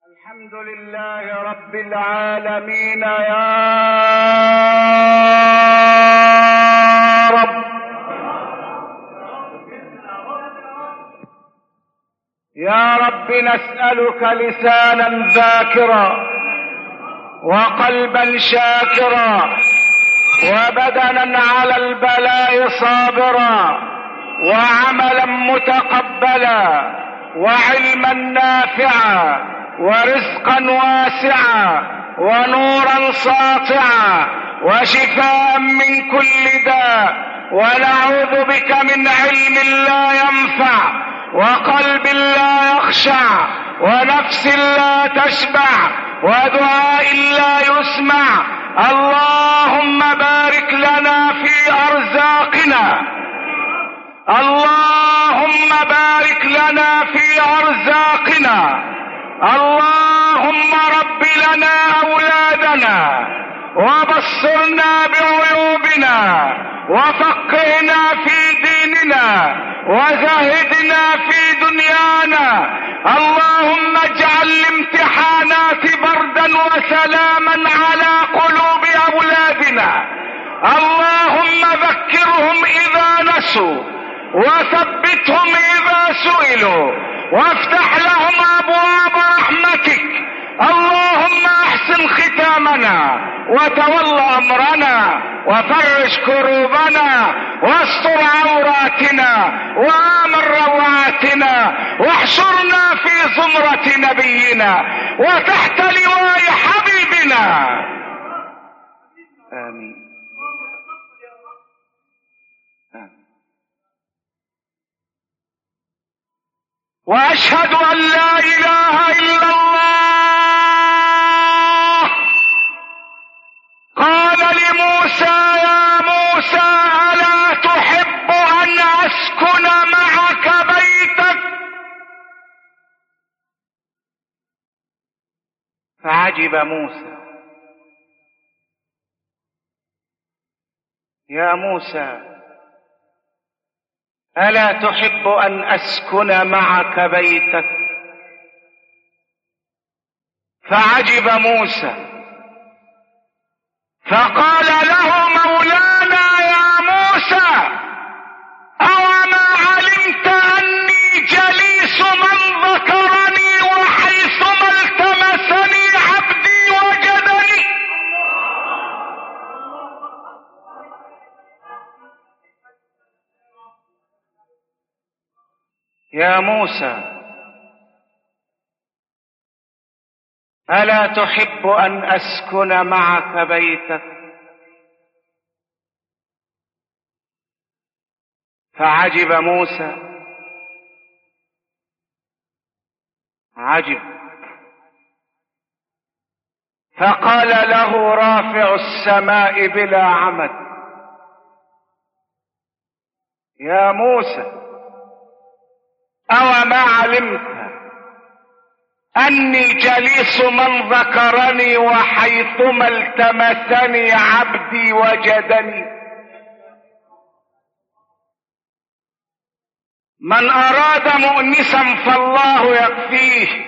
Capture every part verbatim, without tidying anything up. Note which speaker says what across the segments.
Speaker 1: الحمد لله رب العالمين يا رب. يا رب نسألك لسانا ذاكرا وقلبا شاكرا وبدنا على البلاء صابرا وعملا متقبلا وعلما نافعا ورزقا واسعا ونورا ساطعا وشفاء من كل داء، ونعوذ بك من علم لا ينفع وقلب لا يخشع ونفس لا تشبع ودعاء لا يسمع. اللهم بارك لنا في أرزاقنا، اللهم بارك لنا في أرزاقنا، اللهم رب لنا أولادنا وبصرنا بعيوبنا وفقهنا في ديننا وزهدنا في دنيانا. اللهم اجعل الامتحانات بردا وسلاما على قلوب أولادنا. اللهم ذكرهم إذا نسوا وثبتهم إذا سئلوا وافتح لهم أبواب رحمتك. اللهم احسن ختامنا وتول أمرنا وفرج كروبنا واستر عوراتنا وآمن روعاتنا واحشرنا في زمرة نبينا وتحت لواء حبيبنا. آمين. وأشهد أن لا إله إلا الله. قال لموسى يا موسى ألا تحب أن أسكن معك بيتك؟ فعجب موسى. يا موسى ألا تحب أن أسكن معك بيتك؟ فعجب موسى فقال له مولانا يا موسى أوما علمت أني جليس من ذكرني وحيثما التمسني عبدي وجدني؟ يا موسى ألا تحب أن أسكن معك بيتك؟ فعجب موسى عجب فقال له رافع السماء بلا عمد يا موسى أوما علمت أني جليس من ذكرني وحيثما التمسني عبدي وجدني؟ من أراد مؤنسا فالله يكفيه،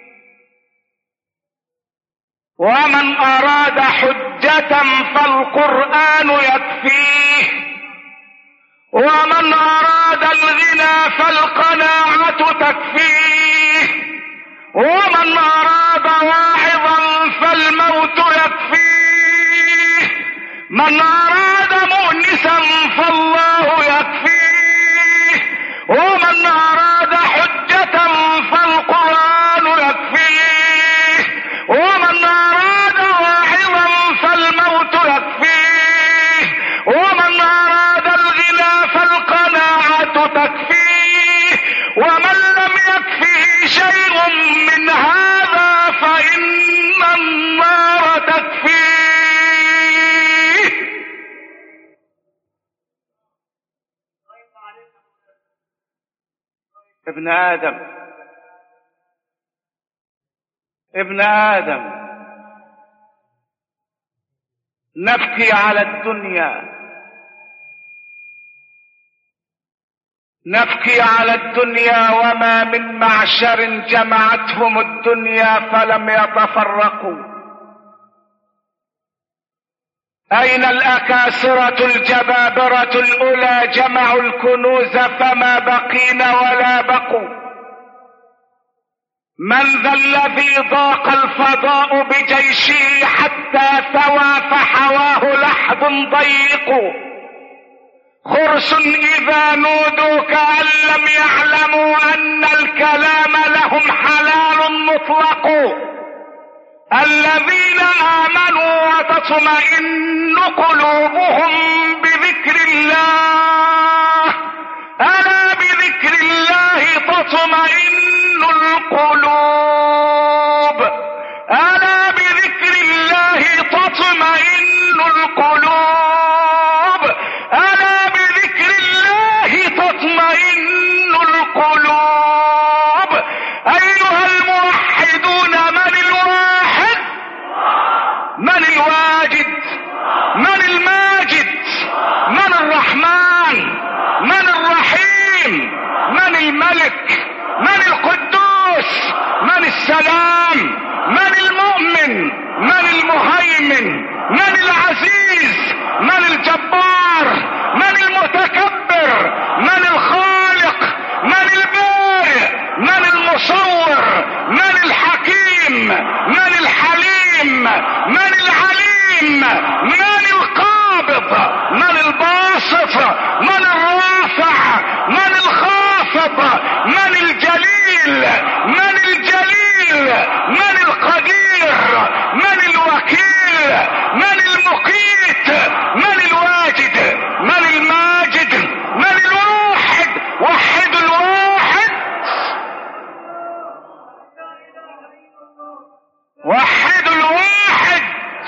Speaker 1: ومن أراد حجة فالقرآن يكفيه، ومن أراد الغنى فالقناعة تكفيه، ومن أراد واعظا فالموت يكفيه، من أراد مؤنسا فالله يكفيه، ومن أراد حجة فالقرآن يكفيه، ومن أراد واعظا فالموت يكفيه، ومن أراد الغنى فالقناعة تكفيه، ومن لم يكفه شيء من هذا فإن النار تكفيه. ابن آدم ابن آدم نبكي على الدنيا نبكي على الدنيا وما من معشر جمعتهم الدنيا فلم يتفرقوا. أين الأكاسرة الجبابرة الأولى جمعوا الكنوز فما بقين ولا بقوا؟ من ذا الذي ضاق الفضاء بجيشه حتى ثوى فحواه لحظ ضيق؟ خرس إذا نودوا كأن لم يعلموا أن الكلام لهم حلال مطلق. الذين آمنوا وتطمئن قلوبهم بذكر الله، ألا بذكر الله تطمئن القلوب، ألا بذكر الله تطمئن القلوب، ألا بذكر الله تطمئن القلوب. أيها الموحدون، من الواحد؟ من الواجد؟ من الماجد؟ من الرحمن؟ من الرحيم؟ من الملك؟ من القدوس؟ من السلام؟ من المؤمن؟ من المهيمن؟ من العزيز؟ من الجبار؟ من المتكبر؟ من الخالق؟ من البارئ؟ من المصور؟ من الحكيم؟ من الحليم؟ من العليم؟ من القابض؟ من الباسط؟ من الرافع؟ من الخافض؟ من الجليل؟ من الجليل؟ من القدير؟ من الوكيل؟ من المقيت؟ من الواجد؟ من الماجد؟ من الواحد؟ وحد الواحد، وحد الواحد.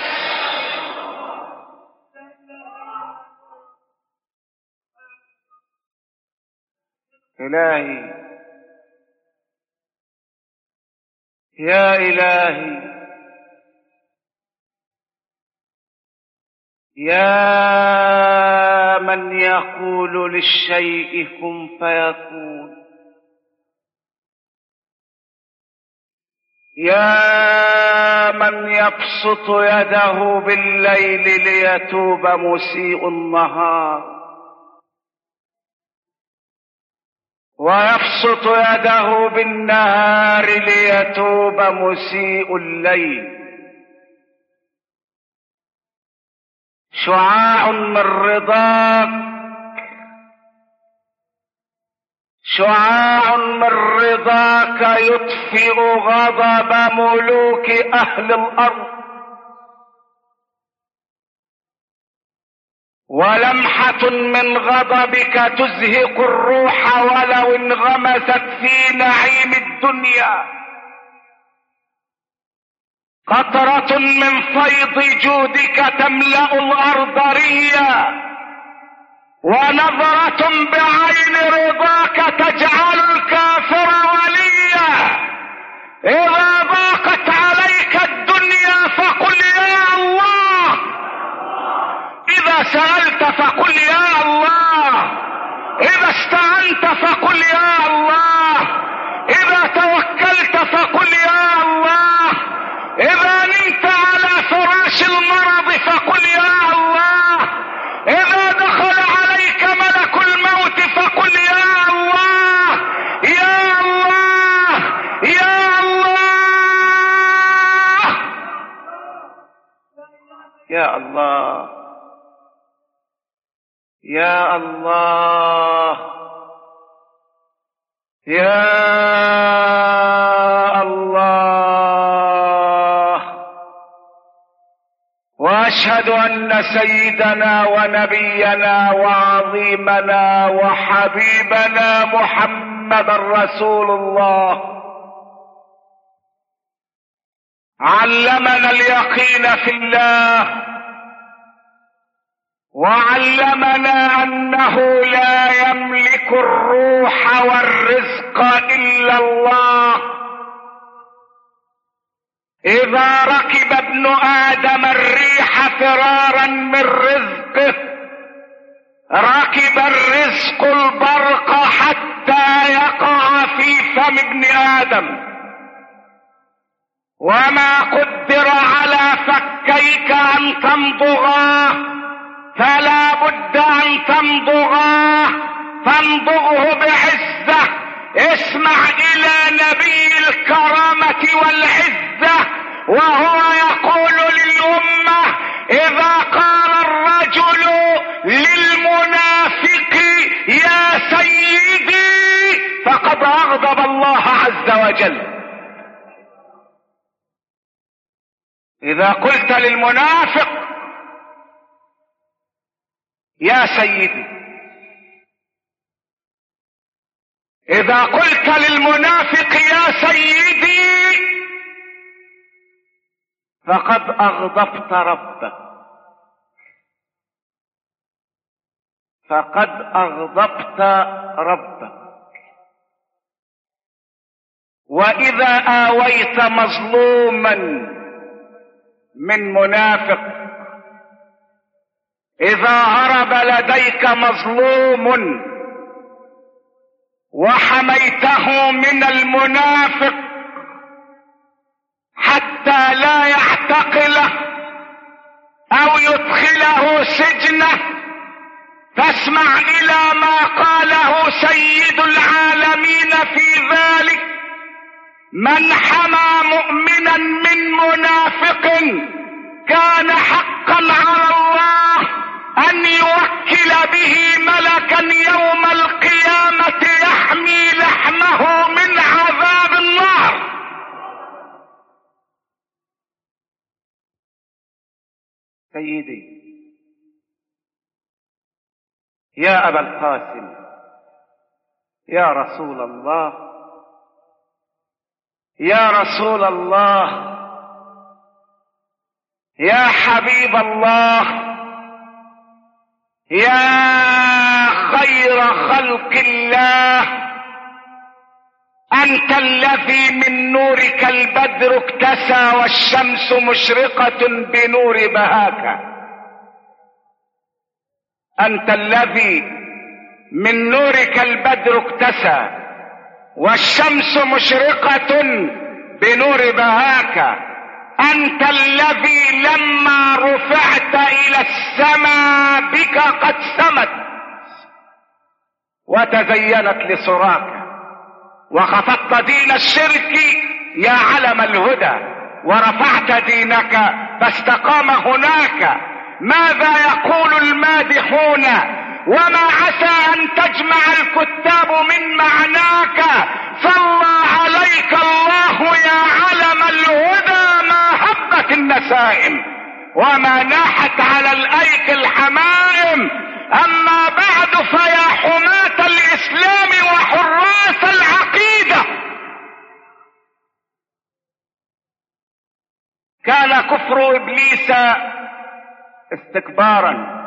Speaker 1: إلهي يا إلهي يا من يقول للشيء كن فيكون، يا من يبسط يده بالليل ليتوب مسيء النهار، ويبسط يده بالنهار ليتوب مسيء الليل. شعاع من رضاك، شعاع من رضاك يطفئ غضب ملوك أهل الأرض، ولمحة من غضبك تزهق الروح ولو انغمست في نعيم الدنيا. قطرة من فيض جودك تملأ الأرض ريا، ونظرة بعين رضاك تجعل الكافر وليا. إذا ضاقت عليك الدنيا فقل يا الله، إذا سألت فقل يا الله، إذا استعنت فقل يا الله، إذا توكلت فقل يا الله، إذا نمت على فراش المرض فقل يا الله، إذا دخل عليك ملك الموت فقل يا الله، يا الله، يا الله، يا الله، يا الله، يا واشهد ان سيدنا ونبينا وعظيمنا وحبيبنا محمد رسول الله علمنا اليقين في الله، وعلمنا انه لا يملك الروح والرزق الا الله. إذا ركب ابن آدم الريح فرارا من رزقه
Speaker 2: ركب الرزق البرق حتى يقع في فم ابن آدم، وما قدر على فكيك أن تمضغاه فلا بد أن تمضغاه، فامضغه بعزة. اسمع إلى نبي الكرامة والعزة وهو يقول للأمة: إذا قال الرجل للمنافق يا سيدي فقد أغضب الله عز وجل. إذا قلت للمنافق يا سيدي، إذا قلت للمنافق يا سيدي فقد أغضبت ربك، فقد أغضبت ربك. وإذا آويت مظلوما من منافق، إذا هرب لديك مظلوم وحميته من المنافق حتى لا يعتقله أو يدخله سجنه، فاسمع إلى ما قاله سيد العالمين في ذلك: من حمى مؤمنا من منافق كان حقا على الله أن يوكل به ملكا يوم القيامة يحمي لحمه من عذاب النار. سيدي يا أبا القاسم، يا رسول الله، يا رسول الله، يا حبيب الله، يا خير خلق الله، أنت الذي من نورك البدر اكتسى والشمس مشرقة بنور بهاك، أنت الذي من نورك البدر اكتسى والشمس مشرقة بنور بهاك، أنت الذي لما رفعت إلى السماء بك قد سمت وتزينت لسراك، وخفضت دين الشرك يا علم الهدى، ورفعت دينك فاستقام هناك. ماذا يقول المادحون وما عسى أن تجمع الكتاب من معناك؟ صلى عليك الله يا علم الهدى ما هبت النسائم وما ناحت على الأيك الحمائم. أما بعد فيا حماة الإسلام وحراس العقيدة، كان كفر إبليس استكبارا،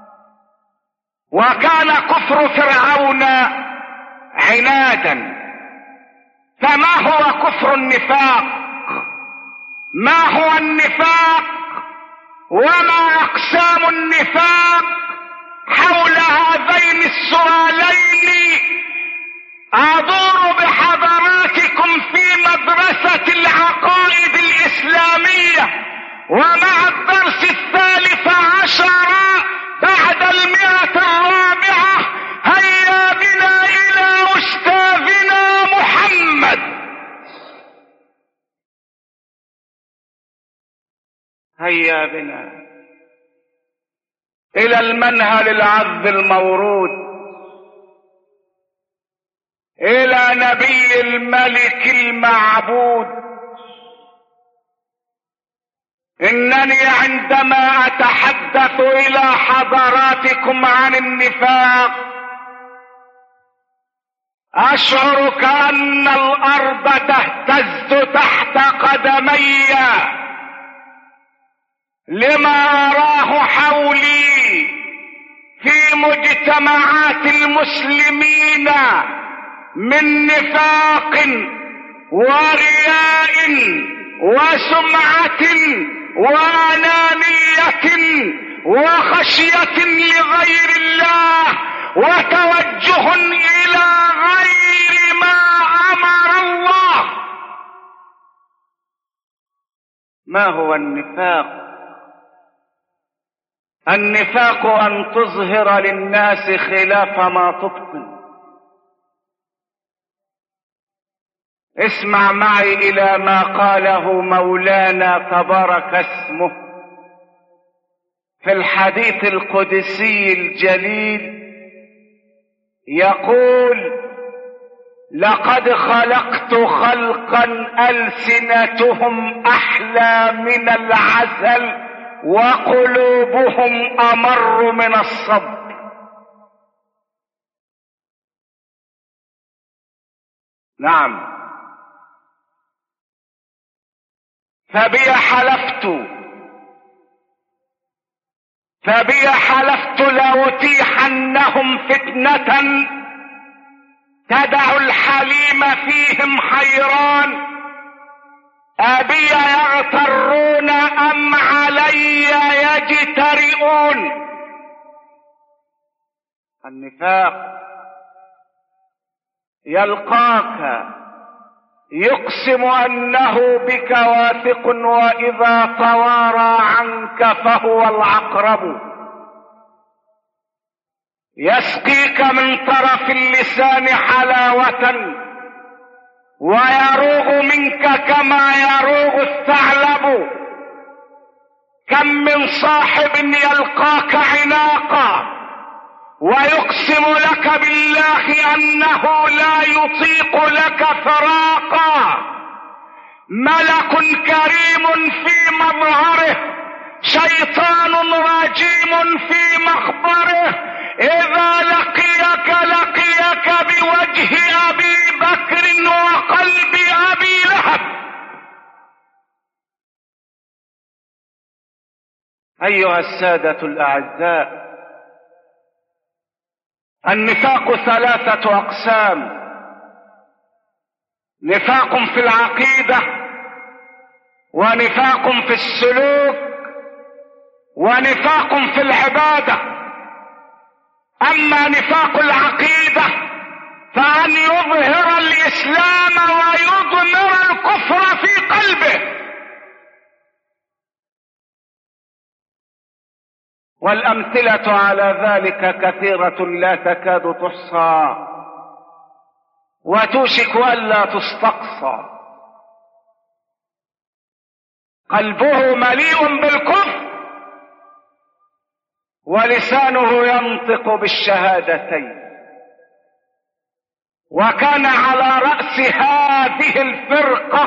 Speaker 2: وكان كفر فرعون عنادا. فما هو كفر النفاق؟ ما هو النفاق وما أقسام النفاق؟ حول هذين السؤالين أدور بحضراتكم في مدرسة العقائد الإسلامية، ومع الدرس الثالث عشر بعد المئة الرابعة. هيا بنا إلى أستاذنا محمد. هيا بنا إلى المنهل العذب المورود، إلى نبي الملك المعبود. إنني عندما أتحدث إلى حضراتكم عن النفاق أشعر كأن الأرض تهتز تحت قدمي لما أراه حولي في مجتمعات المسلمين من نفاق ورياء وسمعة وأنانية وخشية لغير الله وتوجه إلى غير ما أمر الله.
Speaker 1: ما هو النفاق؟ النفاق أن تظهر للناس خلاف ما تبطن. اسمع معي إلى ما قاله مولانا تبارك اسمه في الحديث القدسي الجليل، يقول: لقد خلقت خلقا ألسنتهم أحلى من العسل وقلوبهم أمر من الصبر. نعم، فبي حلفت فبي حلفت لأتيحنهم فتنة تدع الحليم فيهم حيران، أبي يغترون أم علي يجترئون. النفاق يلقاك يقسم أنه بك واثق، وإذا توارى عنك فهو العقرب. يسقيك من طرف اللسان حلاوة ويروغ منك كما يروغ الثعلب. كم من صاحب يلقاك عناقا ويقسم لك بالله أنه لا يطيق لك فراقا. ملك كريم في مظهره، شيطان رجيم في مخبره. إذا لقيك لقيك بوجه أبي بكر وقلب أبي لهب. أيها السادة الأعزاء،
Speaker 2: النفاق ثلاثة أقسام: نفاق في العقيدة، ونفاق في السلوك، ونفاق في العبادة. أما نفاق العقيدة فأن يظهر الإسلام ويضمر الكفر في قلبه.
Speaker 1: والأمثلة على ذلك كثيرة لا تكاد تحصى وتوشك ألا تستقصى.
Speaker 2: قلبه مليء بالكفر ولسانه ينطق بالشهادتين. وكان على رأس هذه الفرقة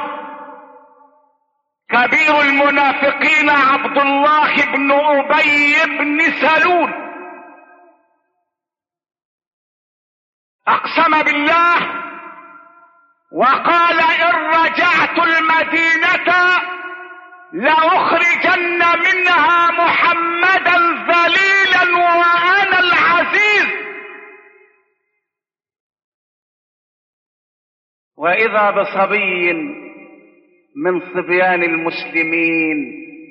Speaker 2: كبير المنافقين عبد الله بن أبي بن سلول. أقسم بالله وقال: إن رجعت المدينة لأخرجن منها محمدا ذليلا وأنا العزيز.
Speaker 1: وإذا بصبي من صبيان المسلمين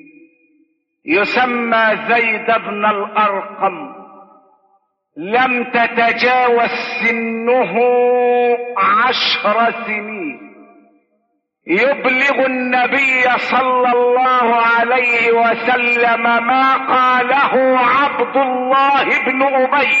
Speaker 1: يسمى زيد بن الأرقم، لم تتجاوز سنه عشر سنين، يبلغ النبي صلى الله عليه وسلم ما قاله عبد الله بن أبي.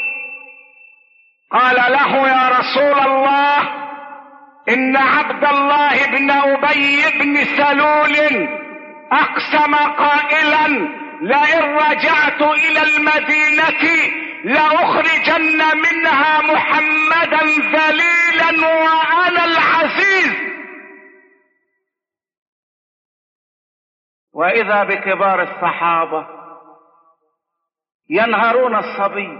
Speaker 1: قال له: يا رسول الله، إن عبد الله بن أبي بن سلول أقسم قائلا: لئن رجعت إلى المدينة لأخرجن منها محمدا ذليلا وأنا العزيز. وإذا بكبار الصحابة ينهرون الصبي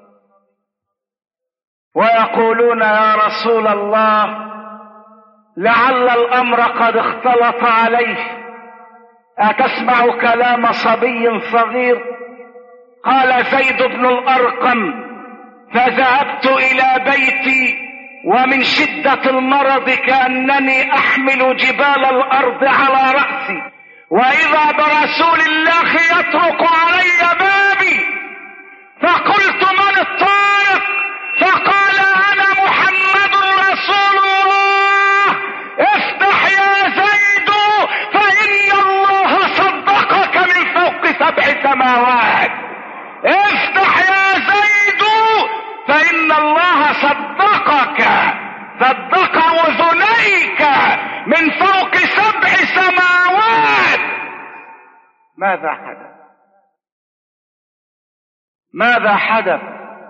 Speaker 1: ويقولون: يا رسول الله، لعل الأمر قد اختلط عليه، أتسمع كلام صبي صغير؟ قال زيد بن الأرقم: فذهبت إلى بيتي ومن شدة المرض كأنني أحمل جبال الأرض على رأسي،
Speaker 2: واذا برسول الله يطرق علي بابي، فقلت من الطارق؟ فقال انا محمد رسول الله، افتح يا زيد فان الله صدقك من فوق سبع سماوات. افتح يا زيد فان الله صدقك، صدق اذنيك من فوق سبع سماوات. ماذا حدث؟ ماذا حدث؟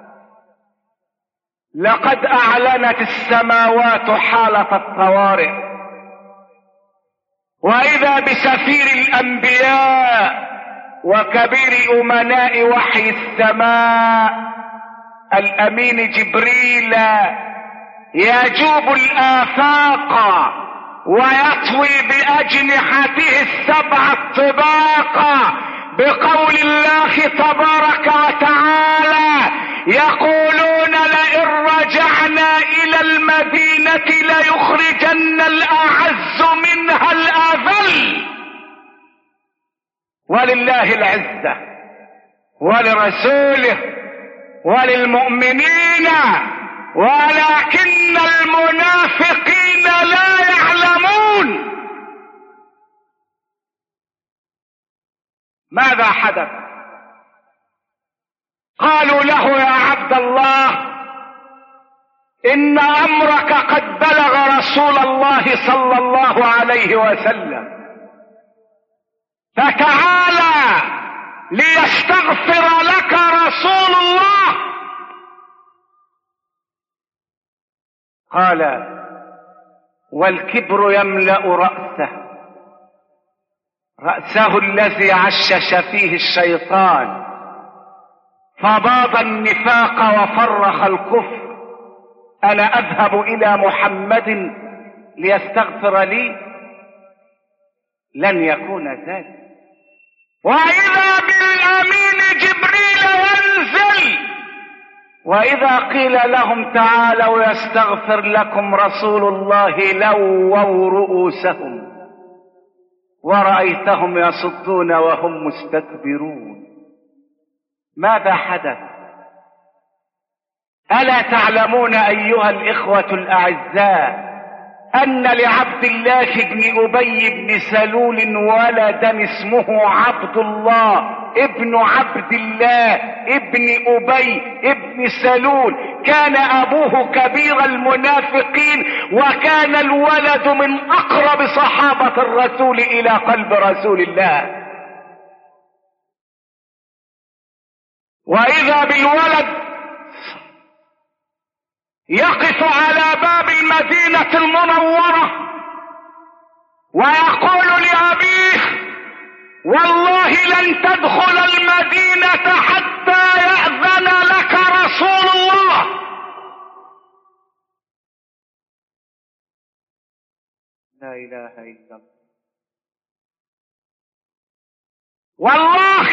Speaker 2: لقد اعلنت السماوات حالة الطوارئ، واذا بسفير الانبياء وكبير امناء وحي السماء الامين جبريل يجوب الافاق ويطوي باجنحته السبع الطباق بقول الله تبارك وتعالى: يقولون لئن رجعنا الى المدينة ليخرجن الاعز منها الاذل. ولله العزة ولرسوله وللمؤمنين ولكن المنافقين لا يعلمون. ماذا حدث؟ قالوا له: يا عبد الله، ان امرك قد بلغ رسول الله صلى الله عليه وسلم، فتعالى ليستغفر لك رسول الله. قال: والكبر يملأ رأسه، رأسه الذي عشش فيه الشيطان، فباض النفاق وفرخ الكفر. أنا أذهب إلى محمد ليستغفر لي؟ لن يكون ذلك. وإذا بالأمين جبريل ينزل، وإذا قيل لهم تعالوا يستغفر لكم رسول الله لووا رؤوسهم ورأيتهم يصدون وهم مستكبرون. ماذا حدث؟ ألا تعلمون أيها الإخوة الأعزاء أن لعبد الله بن أبي بن سلول ولدا اسمه عبد الله ابن عبد الله ابن أبي ابن سلول، كان أبوه كبير المنافقين، وكان الولد من أقرب صحابة الرسول إلى قلب رسول الله. وإذا بالولد يقف على باب المدينة المنورة ويقول لأبيه: والله لن تدخل المدينة حتى يأذن لك رسول الله. لا إله إلا الله. والله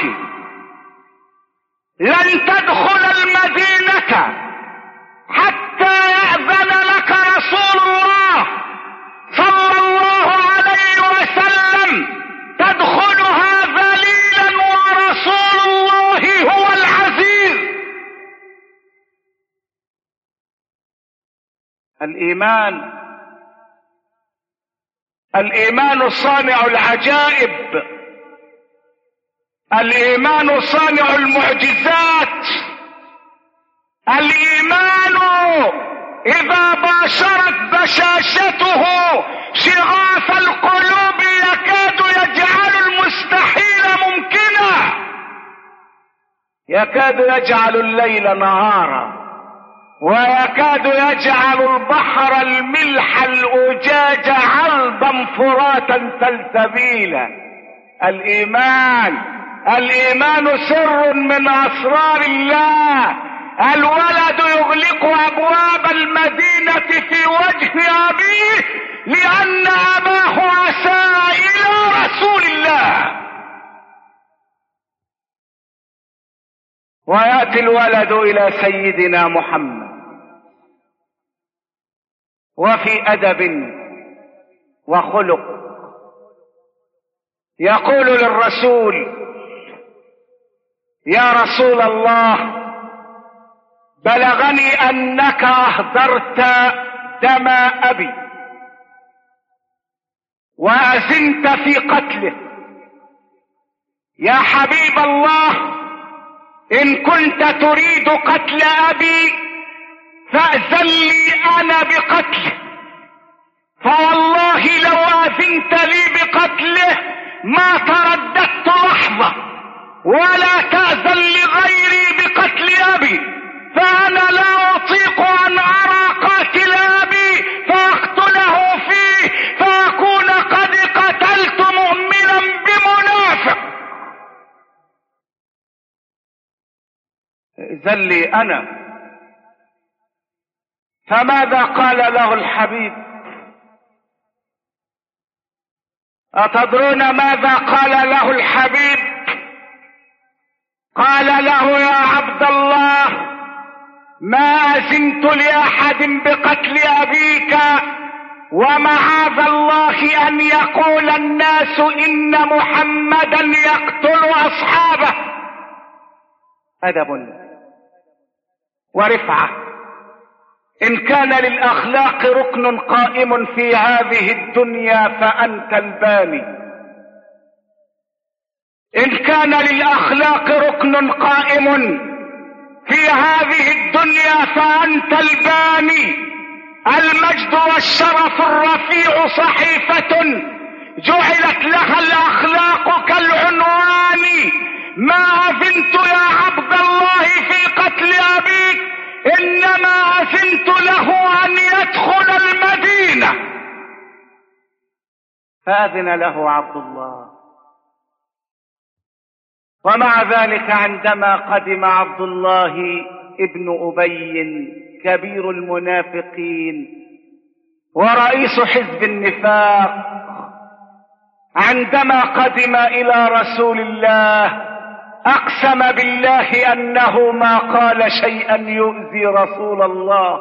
Speaker 2: لن تدخل المدينة حتى يأذن لك رسول الله صلى الله عليه وسلم، تدخلها ذليلا ورسول الله هو العزيز. الإيمان الإيمان صانع العجائب، الإيمان صانع المعجزات. الإيمان إذا باشرت بشاشته شغاف القلوب يكاد يجعل المستحيل ممكنا، يكاد يجعل الليل نهارا، ويكاد يجعل البحر الملح الأجاج عذبا فراتا سلسبيلا. الإيمان الإيمان سر من أسرار الله. الولد يغلق أبواب المدينة في وجه أبيه لأن أباه أساء إلى رسول الله. ويأتي الولد إلى سيدنا محمد وفي أدب وخلق يقول للرسول: يا رسول الله، بلغني أنك أهدرت دم أبي وأذنت في قتله. يا حبيب الله، إن كنت تريد قتل أبي فأذن لي أنا بقتله، فوالله لو أذنت لي بقتله ما ترددت لحظة، ولا تأذن لغيري بقتل أبي، فأنا لا أطيق أن أرى قاتل أبي فأقتله فيه فأكون قد قتلت مؤمنا بمنافق. إذن لي أنا. فماذا قال له الحبيب؟ أتدرون ماذا قال له الحبيب؟ قال له: يا عبد الله، ما أذنت لأحد بقتل أبيك، ومعاذ الله أن يقول الناس إن محمدا يقتل أصحابه. أدب ورفعة. إن كان للأخلاق ركن قائم في هذه الدنيا فأنت الباني. إن كان للأخلاق ركن قائم في هذه الدنيا فأنت الباني. المجد والشرف الرفيع صحيفة جعلت لها الأخلاق كالعنوان. ما أذنت يا عبد الله في قتل أبيك، إنما أذنت له أن يدخل المدينة. فأذن له عبد الله. ومع ذلك عندما قدم عبد الله ابن أبي كبير المنافقين ورئيس حزب النفاق، عندما قدم إلى رسول الله أقسم بالله أنه ما قال شيئا يؤذي رسول الله.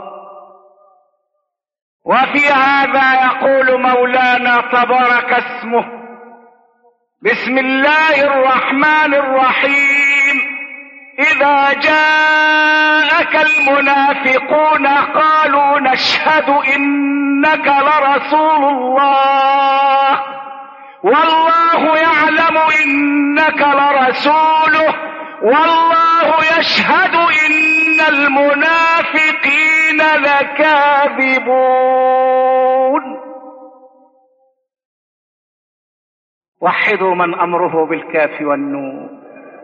Speaker 2: وفي هذا يقول مولانا تبارك اسمه: بسم الله الرحمن الرحيم. إذا جاءك المنافقون قالوا نشهد إنك لرسول الله والله يعلم إنك لرسوله والله يشهد إن المنافقين لكاذبون. وحدوا من أمره بالكاف والنون،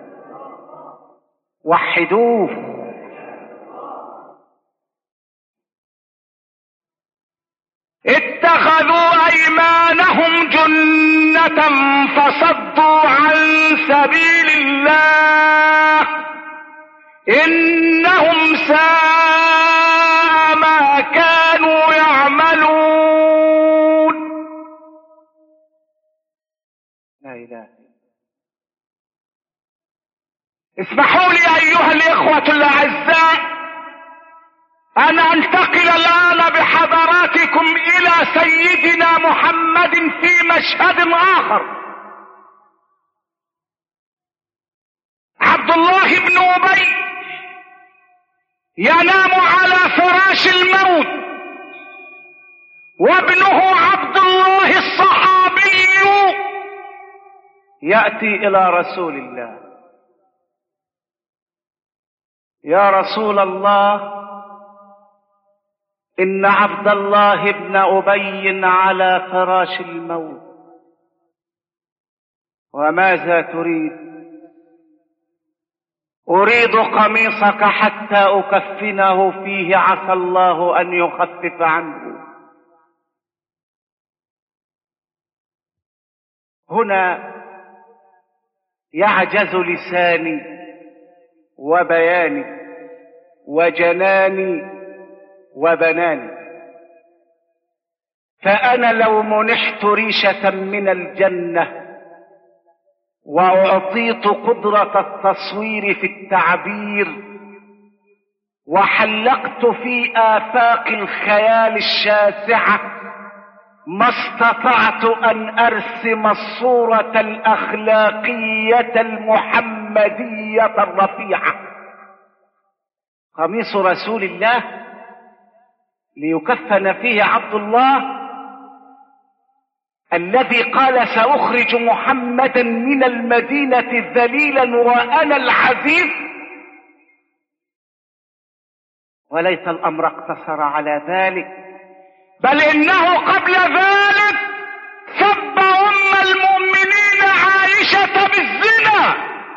Speaker 2: وحدوه. اتخذوا أيمانهم جنة فصدوا عن سبيل الله إنهم ساء ما كانوا يعملون. لا إله. اسمحوا لي أيها الإخوة الأعزاء أن أنتقل الآن بحضراتكم إلى سيدنا محمد في مشهد آخر. عبد الله بن أبي ينام على فراش الموت، وابنه عبد الله الصحابي يأتي إلى رسول الله: يا رسول الله، إن عبد الله بن أبي على فراش الموت، وماذا تريد؟ أريد قميصك حتى أكفنه فيه، عسى الله أن يخفف عنه. هنا يعجز لساني وبياني وجناني وبناني، فأنا لو منحت ريشة من الجنة وأعطيت قدرة التصوير في التعبير وحلقت في آفاق الخيال الشاسعة ما استطعت ان ارسم الصورة الاخلاقية المحمدية الرفيعة. قميص رسول الله ليكفن فيه عبد الله الذي قال سأخرج محمدا من المدينة ذليلا وأنا العزيز. وليس الأمر اقتصر على ذلك، بل إنه قبل ذلك سب أم المؤمنين عائشة بالزنا،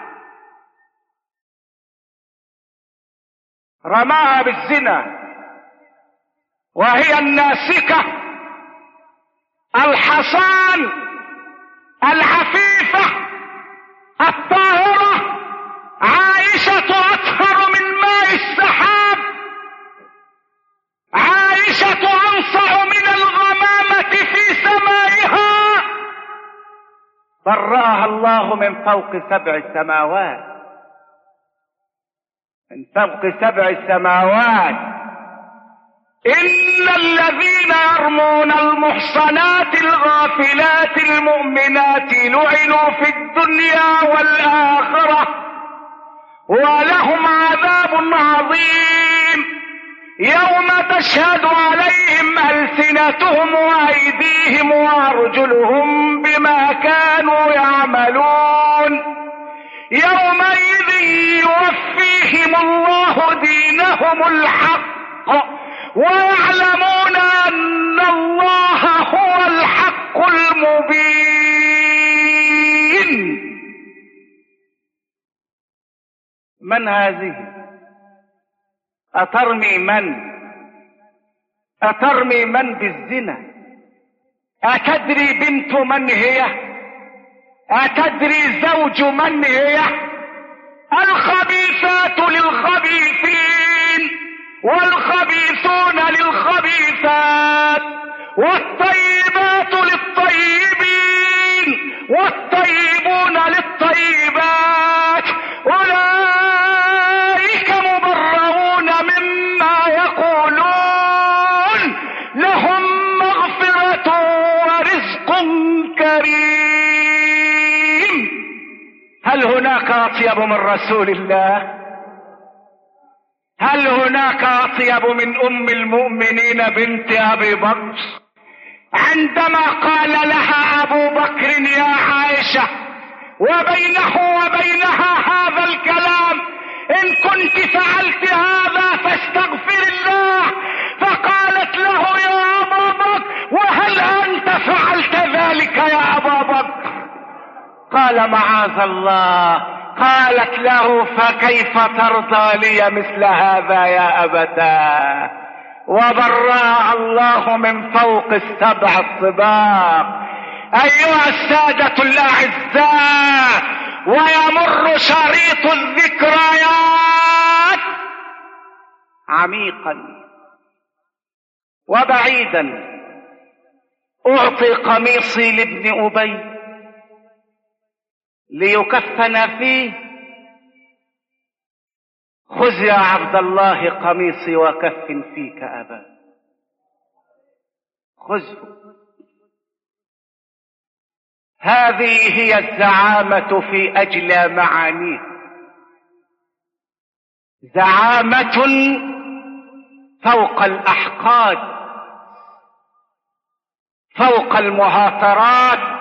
Speaker 2: رماها بالزنا وهي الناسكة الحصان العفيفة الطاهرة، عائشة أطهر من ماء السحاب، عائشة أنصع من الغمامة في سمائها، برأها الله من فوق سبع سماوات، من فوق سبع سماوات. إن الذين يرمون المحصنات الغافلات المؤمنات لعنوا في الدنيا والآخرة ولهم عذاب عظيم يوم تشهد عليهم ألسنتهم وأيديهم وأرجلهم بما كانوا يعملون يومئذ يوفيهم الله دينهم الحق ويعلمون أن الله هو الحق المبين. من هذه؟ أترمي من؟ أترمي من بالزنا؟ أتدري بنت من هي؟ أتدري زوج من هي؟ الخبيثات للخبيثين والخبيثون للخبيثات والطيبات للطيبين والطيبون للطيبات، أولئك مبرؤون مما يقولون لهم مغفرة ورزق كريم. هل هناك أطيب من رسول الله؟ هل هناك أطيب من أم المؤمنين بنت أبي بكر عندما قال لها أبو بكر يا عائشة وبينه وبينها هذا الكلام إن كنت فعلت هذا فاستغفر الله، فقالت له يا أبا بكر وهل أنت فعلت ذلك يا أبا بكر؟ قال معاذ الله. قالت له فكيف ترضى لي مثل هذا يا أبتاه؟ وبرأ الله من فوق السبع الطباق. أيها السادة الأعزاء، ويمر شريط الذكريات عميقا وبعيدا. أعطي قميصي لابن أبي ليكفن فيه، خذ يا عبد الله قميصي وكفن فيك أبا، خذه. هذه هي الزعامة في أجلى معانيه، زعامة فوق الأحقاد، فوق المهاترات،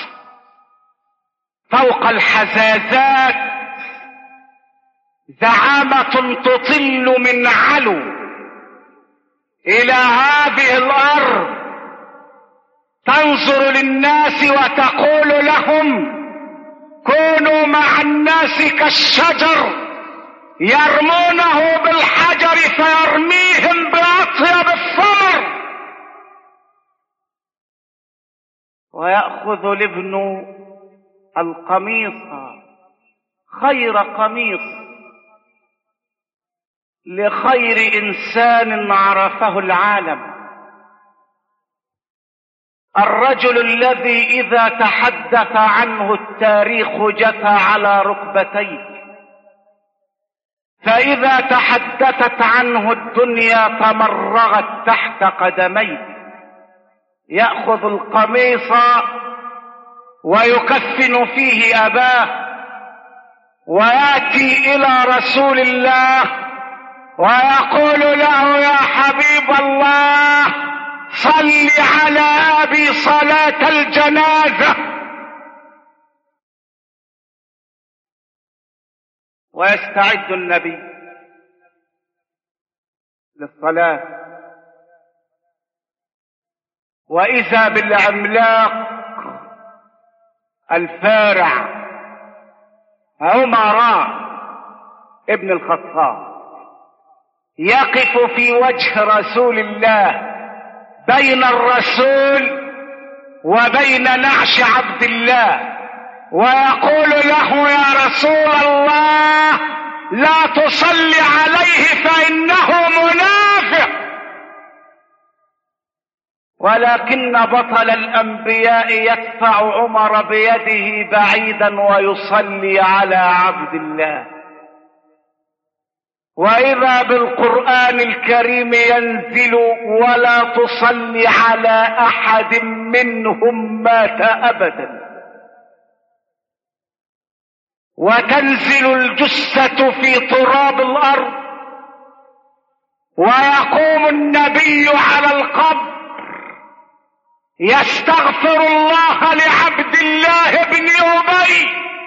Speaker 2: فوق الحزازات، زعامة تطل من علو إلى هذه الأرض، تنظر للناس وتقول لهم كونوا مع الناس كالشجر يرمونه بالحجر فيرميهم بأطيب الثمر. ويأخذ الابن القميص، خير قميص لخير إنسان عرفه العالم، الرجل الذي إذا تحدث عنه التاريخ جثى على ركبتيه، فإذا تحدثت عنه الدنيا تمرغت تحت قدميه. يأخذ القميص ويكفن فيه أباه ويأتي إلى رسول الله ويقول له يا حبيب الله صل على أبي صلاة الجنازة، ويستعد النبي للصلاة، وإذا بالعملاق الفارع عمر ابن الخطاب يقف في وجه رسول الله بين الرسول وبين نعش عبد الله، ويقول له يا رسول الله لا تصل عليه فإنه منافق. ولكن بطل الأنبياء يدفع عمر بيده بعيدا ويصلي على عبد الله، وإذا بالقرآن الكريم ينزل ولا تصلي على أحد منهم مات أبدا، وتنزل الجثة في تراب الأرض، ويقوم النبي على القبر يستغفر الله لعبد الله بن أبي،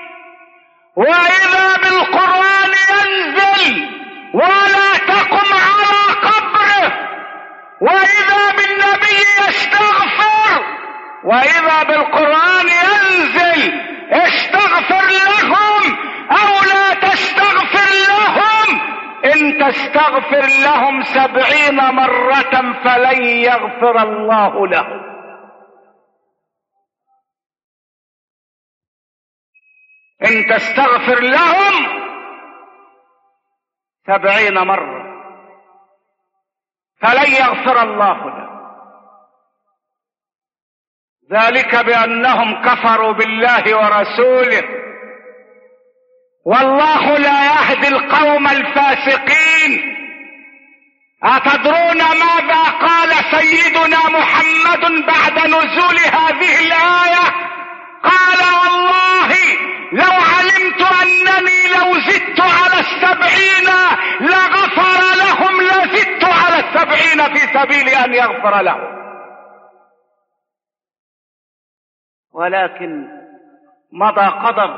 Speaker 2: وإذا بالقرآن ينزل ولا تقم على قبره، وإذا بالنبي يستغفر، وإذا بالقرآن ينزل استغفر لهم أو لا تستغفر لهم، إن تستغفر لهم سبعين مرة فلن يغفر الله لهم. إن تستغفر لهم سبعين مرة فلن يغفر الله لهم، ذلك بأنهم كفروا بالله ورسوله، والله لا يهدي القوم الفاسقين. أتدرون ماذا قال سيدنا محمد بعد نزول هذه الآية؟ قال والله لو علمت أنني لو زدت على السبعين لغفر لهم لزدت على السبعين في سبيل أن يغفر لهم. ولكن مضى قدر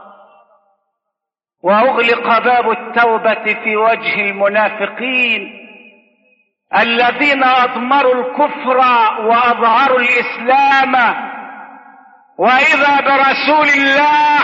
Speaker 2: وأغلق باب التوبة في وجه المنافقين الذين أضمروا الكفر وأظهروا الإسلام، وإذا برسول الله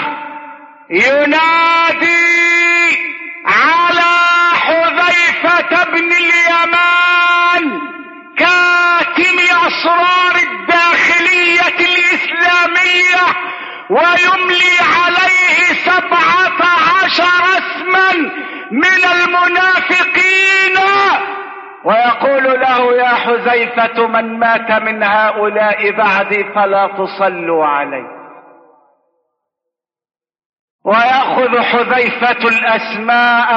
Speaker 2: ينادي على حذيفة بن اليمان كاتم أسرار الداخلية الإسلامية، ويملي عليه سبعة عشر اسما من المنافقين، ويقول له يا حذيفة من مات من هؤلاء بعدي فلا تصلوا عليه. ويأخذ حذيفة الأسماء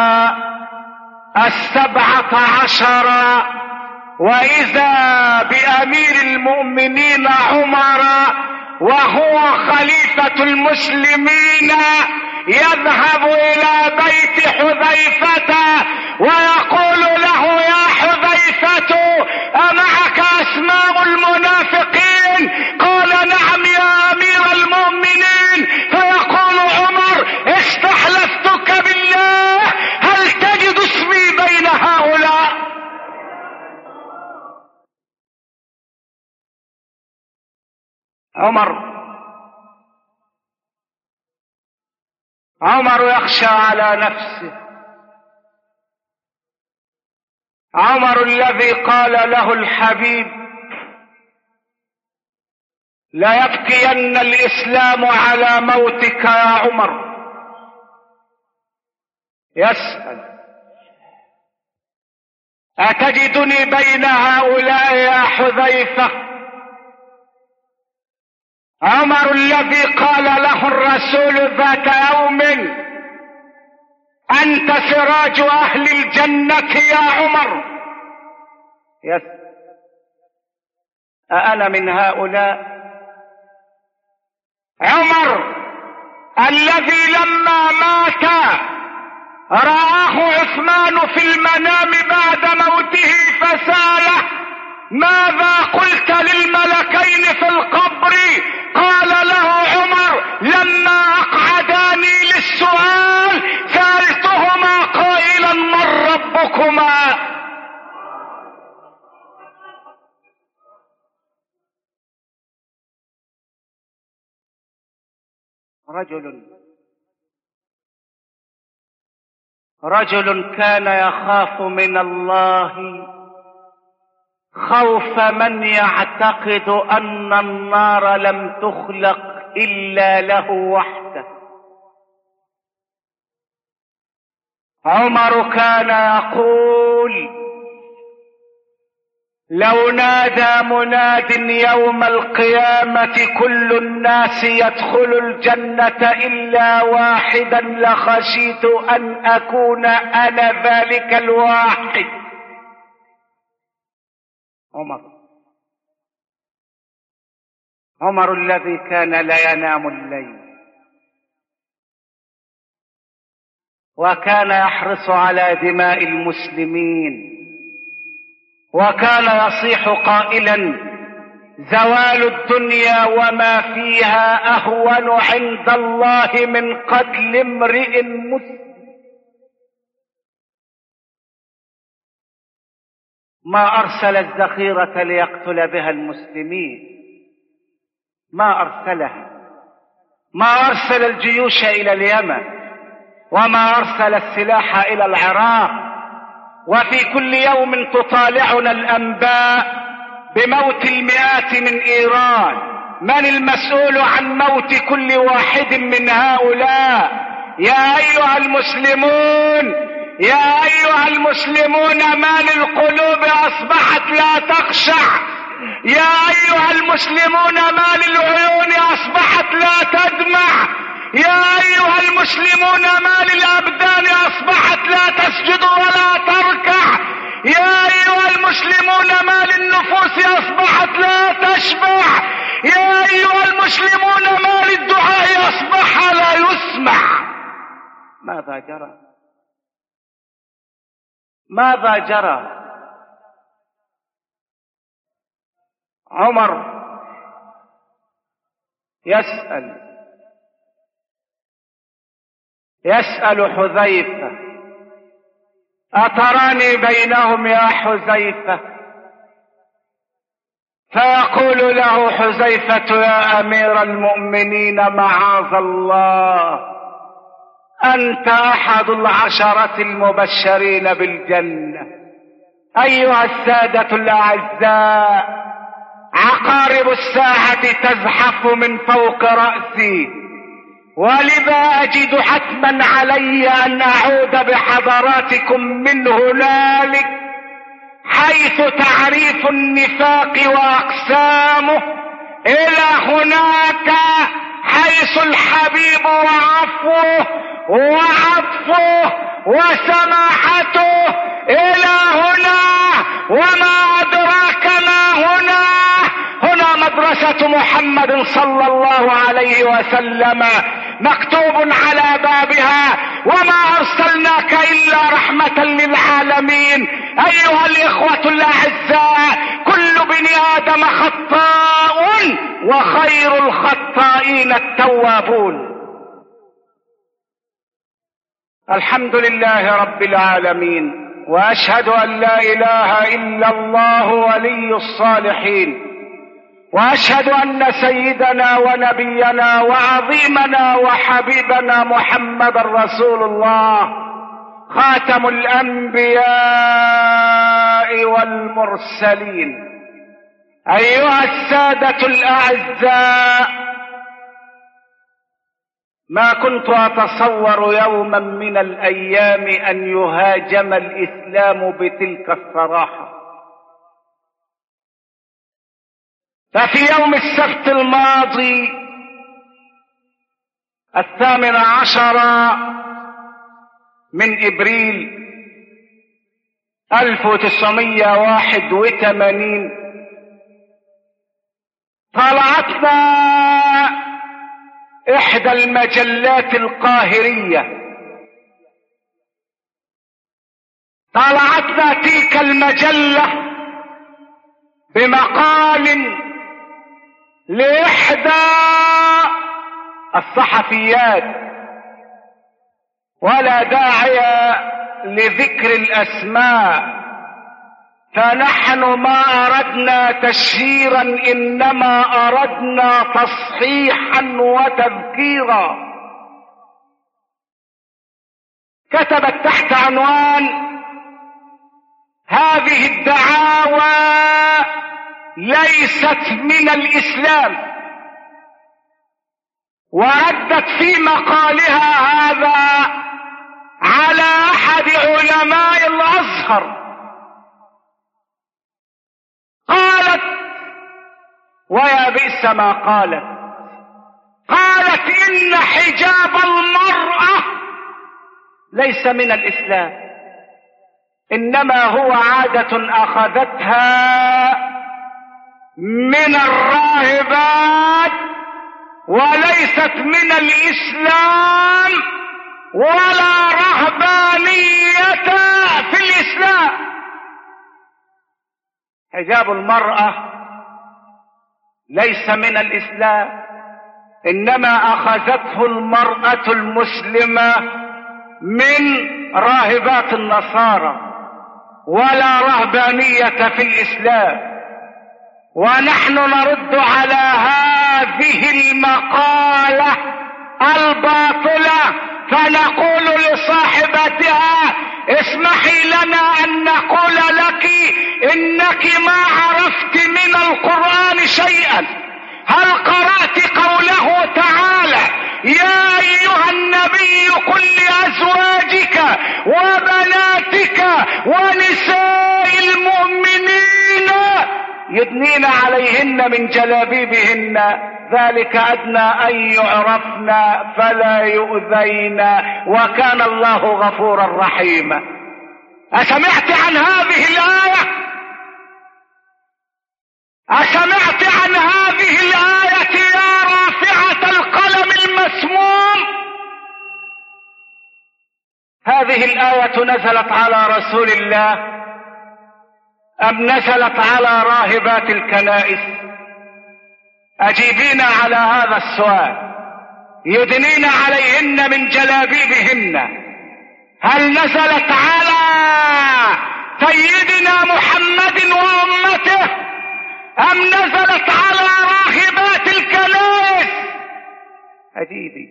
Speaker 2: السبعة عشر، وإذا بأمير المؤمنين عمر وهو خليفة المسلمين يذهب إلى بيت حذيفة ويقول له يا حذيفة أمعك أسماء المنافقين؟ قال نعم يا أمير المؤمنين. فيقول عمر استحلفتك بالله هل تجد اسمي بين هؤلاء؟ عمر عمر يخشى على نفسه، عمر الذي قال له الحبيب لا يبكين الإسلام على موتك يا عمر. يسأل أتجدني بين هؤلاء يا حذيفة؟ عمر الذي قال له الرسول ذات يوم أنت سراج أهل الجنة يا عمر. يس أأنا من هؤلاء؟ عمر الذي لما مات رآه عثمان في المنام بعد موته فسأله: ماذا قلت للملكين في القبر؟ قال له عمر: لما أقعداني للسؤال سألتهما قائلا: من ربكما؟ رجل رجل كان يخاف من الله خوف من يعتقد أن النار لم تخلق إلا له وحده. عمر كان يقول: لو نادى مناد يوم القيامة كل الناس يدخل الجنة إلا واحدا لخشيت أن أكون أنا ذلك الواحد. عمر عمر الذي كان لا ينام الليل وكان يحرص على دماء المسلمين، وكان يصيح قائلا: زوال الدنيا وما فيها أهون عند الله من قتل امرئ مسلم. ما أرسل الذخيرة ليقتل بها المسلمين، ما أرسلها، ما أرسل الجيوش إلى اليمن، وما أرسل السلاح إلى العراق. وفي كل يوم تطالعنا الأنباء بموت المئات من إيران. من المسؤول عن موت كل واحد من هؤلاء؟ يا أيها المسلمون يا أيها المسلمون ما للقلوب أصبحت لا تخشع؟ يا أيها المسلمون ما للعيون أصبحت لا تدمع؟ يا أيها المسلمون ما للأبدان أصبحت لا تسجد ولا تركع؟ يا أيها المسلمون ما للنفوس أصبحت لا تشبع؟ يا أيها المسلمون ما للدعاء أصبح لا يسمع؟ ماذا جرى؟ ماذا جرى؟ عمر يسأل يسأل حذيفة: أتراني بينهم يا حذيفة؟ فيقول له حذيفة: يا أمير المؤمنين معاذ الله، أنت أحد العشرة المبشرين بالجنة. أيها السادة الأعزاء، عقارب الساعة تزحف من فوق رأسي، ولذا أجد حتما علي أن أعود بحضراتكم من هنالك حيث تعريف النفاق وأقسامه إلى هناك حيث الحبيب وعفوه وعطفه وسماحته إلى هنا. وما أدراك ما هنا؟ هنا مدرسة محمد صلى الله عليه وسلم مكتوب على بابها: وما أرسلناك إلا رحمة للعالمين. أيها الإخوة الأعزاء، كل بني آدم خطاء وخير الخطائين التوابون. الحمد لله رب العالمين، وأشهد أن لا إله إلا الله ولي الصالحين، وأشهد أن سيدنا ونبينا وعظيمنا وحبيبنا محمد رسول الله، خاتم الأنبياء والمرسلين. أيها السادة الأعزاء، ما كنت أتصور يوما من الأيام أن يهاجم الإسلام بتلك الصراحة. ففي يوم السبت الماضي الثامن عشر من إبريل ألف وتسعمائة وواحد وثمانين طالعتنا احدى المجلات القاهرية، طالعتنا تلك المجلة بمقال لإحدى الصحفيات، ولا داعي لذكر الأسماء، فنحن ما أردنا تشهيرا إنما أردنا تصحيحا وتذكيرا. كتبت تحت عنوان: هذه الدعاوى ليست من الإسلام، وردت في مقالها هذا على أحد علماء الأزهر، قالت ويا بئس ما قالت، قالت إن حجاب المرأة ليس من الإسلام، إنما هو عادة أخذتها من الراهبات وليست من الإسلام ولا رهبانية في الإسلام. حجاب المرأة ليس من الإسلام، إنما أخذته المرأة المسلمة من راهبات النصارى، ولا رهبانية في الإسلام. ونحن نرد على هذه المقالة الباطلة فنقول لصاحبتها: اسمحي لنا أن نقول لك إنك ما عرفت من القرآن شيئا. هل قرأت قوله تعالى: يا أيها النبي قل لأزواجك وبناتك ونساء المؤمنين يدنين عليهن من جلابيبهن ذلك أدنى أن يعرفن فلا يؤذين وكان الله غفورا رحيما. أسمعت عن هذه الآية؟ أسمعت عن هذه الآية يا رافعة القلم المسموم؟ هذه الآية نزلت على رسول الله أم نزلت على راهبات الكنائس؟ أجيبين على هذا السؤال. يدنين عليهن من جلابيبهن، هل نزلت على سيدنا محمد وأمته أم نزلت على راهبات الكنائس؟ أجيبي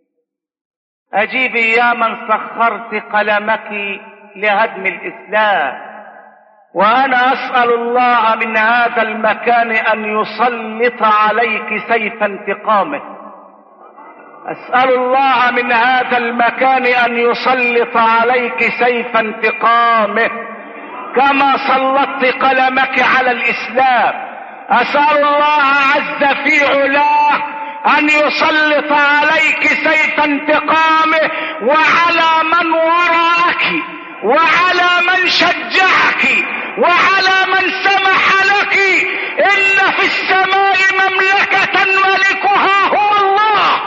Speaker 2: أجيبي يا من سخرت قلمك لهدم الإسلام. وأنا أسأل الله من هذا المكان أن يسلط عليك سيف انتقامه. أسأل الله من هذا المكان أن يسلط عليك سيف انتقامه كما سلطت قلمك على الإسلام. أسأل الله عز في علاه أن يسلط عليك سيف انتقامه وعلى من وراءك وعلى من شجعك وعلى من سمح لك. إن في السماء مملكة ملكها هو الله.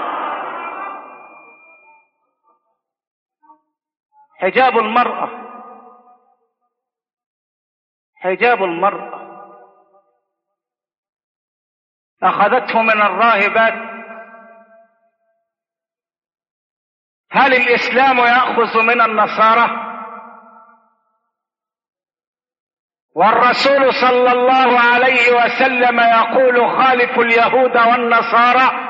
Speaker 2: حجاب المرأة حجاب المرأة أخذته من الراهبات. هل الإسلام يأخذ من النصارى؟ والرسول صلى الله عليه وسلم يقول: خالفوا اليهود والنصارى.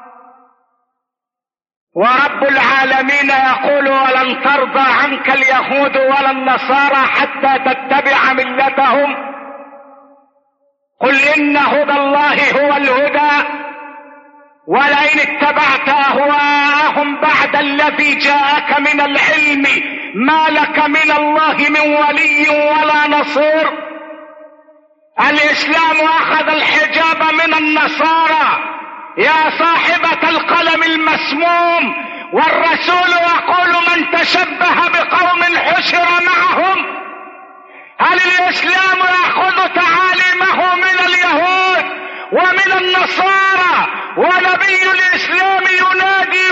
Speaker 2: ورب العالمين يقول: ولن ترضى عنك اليهود ولا النصارى حتى تتبع ملتهم. قل إن هدى الله هو الهدى ولئن اتبعت أهواءهم بعد الذي جاءك من العلم ما لك من الله من ولي ولا نصير. الإسلام أخذ الحجاب من النصارى يا صاحبة القلم المسموم، والرسول يقول: من تشبه بقوم حشر معهم. هل الإسلام يأخذ تعاليمه من اليهود ومن النصارى، ونبي الإسلام ينادي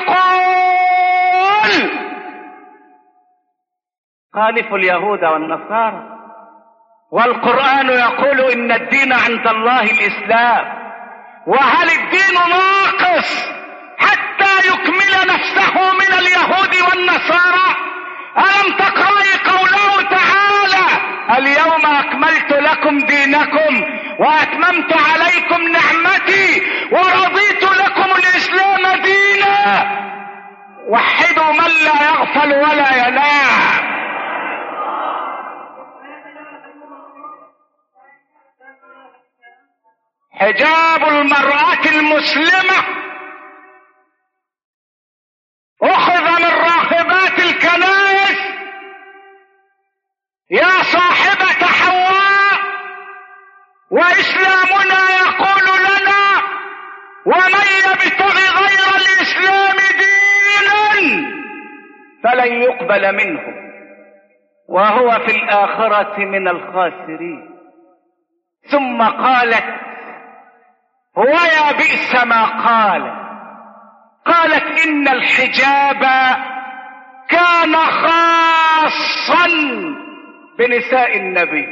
Speaker 2: ويقول خالفوا اليهود والنصارى، والقرآن يقول إن الدين عند الله الإسلام. وهل الدين ناقص حتى يكمل نفسه من اليهود والنصارى؟ ألم تقرأي قوله تعالى اليوم أكملت لكم دينكم وأتممت عليكم نعمتي ورضيت لكم الإسلام دينا؟ وحدوا من لا يغفل ولا ينام. حجاب المرأة المسلمة أخذ من راهبات الكنائس. يا صاحبة حواء، وإسلامنا يقول لنا ومن يبتغي غير الإسلام دينا فلن يقبل منه وهو في الآخرة من الخاسرين. ثم قالت ويا بئس ما قال، قالت إن الحجاب كان خاصا بنساء النبي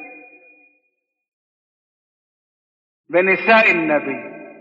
Speaker 2: بنساء النبي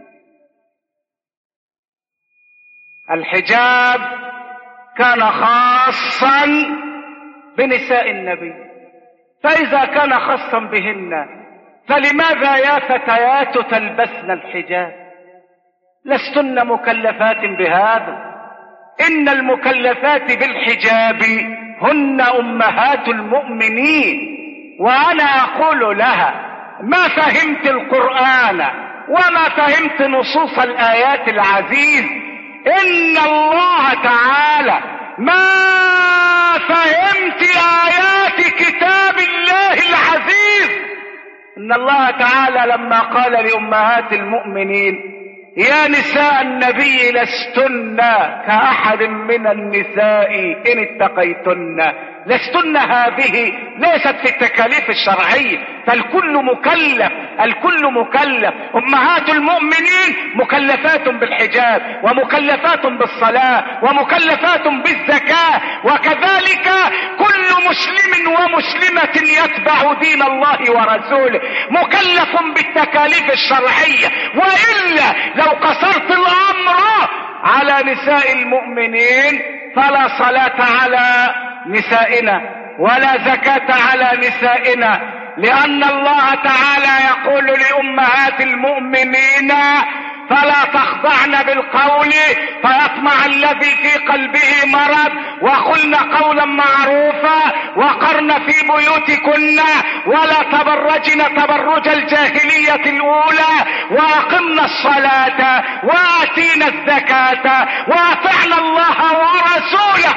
Speaker 2: الحجاب كان خاصا بنساء النبي، فإذا كان خاصا بهن فلماذا يا فتيات تلبسن الحجاب؟ لستن مكلفات بهذا. إن المكلفات بالحجاب هن أمهات المؤمنين. وأنا أقول لها ما فهمت القرآن وما فهمت نصوص الآيات العزيز. إن الله تعالى ما فهمت آيات كتاب الله العزيز. إن الله تعالى لما قال لأمهات المؤمنين يا نساء النبي لستن كأحد من النساء إن اتقيتن، لستن هذه ليست في التكاليف الشرعية، فالكل مكلف، الكل مكلف. أمهات المؤمنين مكلفات بالحجاب ومكلفات بالصلاة ومكلفات بالزكاة، وكذلك كل مسلم ومسلمة يتبع دين الله ورسوله مكلف بالتكاليف الشرعية. وإلا لو قصرت الأمر على نساء المؤمنين فلا صلاة على نسائنا ولا زكاة على نسائنا، لأن الله تعالى يقول لأمهات المؤمنين فلا تخضعن بالقول فيطمع الذي في قلبه مرض وقلن قولا معروفا وقرن في بيوتكن ولا تبرجن تبرج الجاهلية الأولى وأقمنا الصلاة وآتينا الزكاة وأطعنا الله ورسوله.